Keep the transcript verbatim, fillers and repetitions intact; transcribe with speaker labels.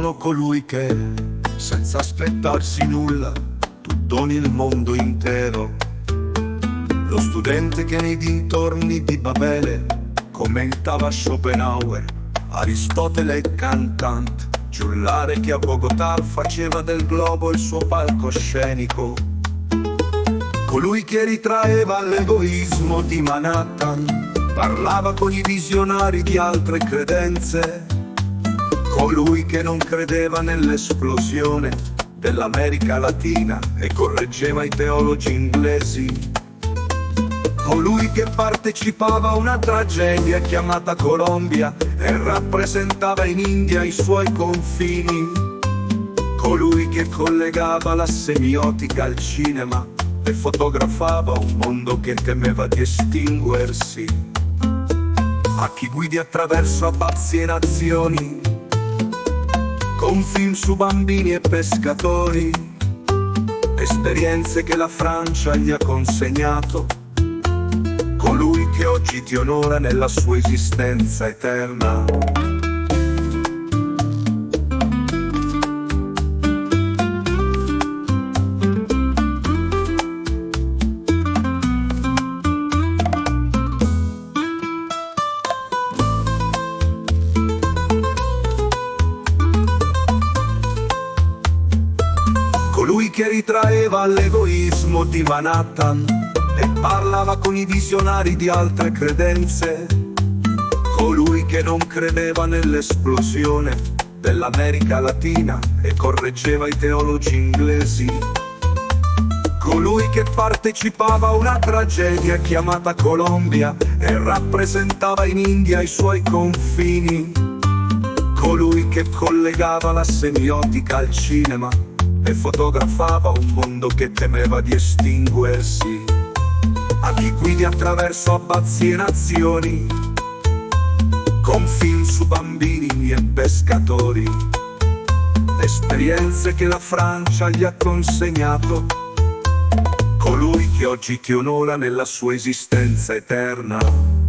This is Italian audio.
Speaker 1: sono colui che, senza aspettarsi nulla, tutto nel mondo intero. Lo studente che nei dintorni di Babele commentava Schopenhauer, Aristotele e Kant, giullare che a Bogotà faceva del globo il suo palcoscenico. Colui che ritraeva l'egoismo di Manhattan, parlava con i visionari di altre credenze. Colui che non credeva nell'esplosione dell'America Latina e correggeva i teologi inglesi. Colui che partecipava a una tragedia chiamata Colombia e rappresentava in India i suoi confini. Colui che collegava la semiotica al cinema e fotografava un mondo che temeva di estinguersi. A chi guidi attraverso abbazi e nazioni, con film su bambini e pescatori, esperienze che la Francia gli ha consegnato. Colui che oggi ti onora nella sua esistenza eterna. Colui che ritraeva l'egoismo di Manhattan e parlava con i visionari di altre credenze. Colui che non credeva nell'esplosione dell'America Latina e correggeva i teologi inglesi. Colui che partecipava a una tragedia chiamata Colombia e rappresentava in India i suoi confini. Colui che collegava la semiotica al cinema e fotografava un mondo che temeva di estinguersi. A chi guidi attraverso abbazi e nazioni, con film su bambini e pescatori, esperienze che la Francia gli ha consegnato. Colui che oggi ti onora nella sua esistenza eterna.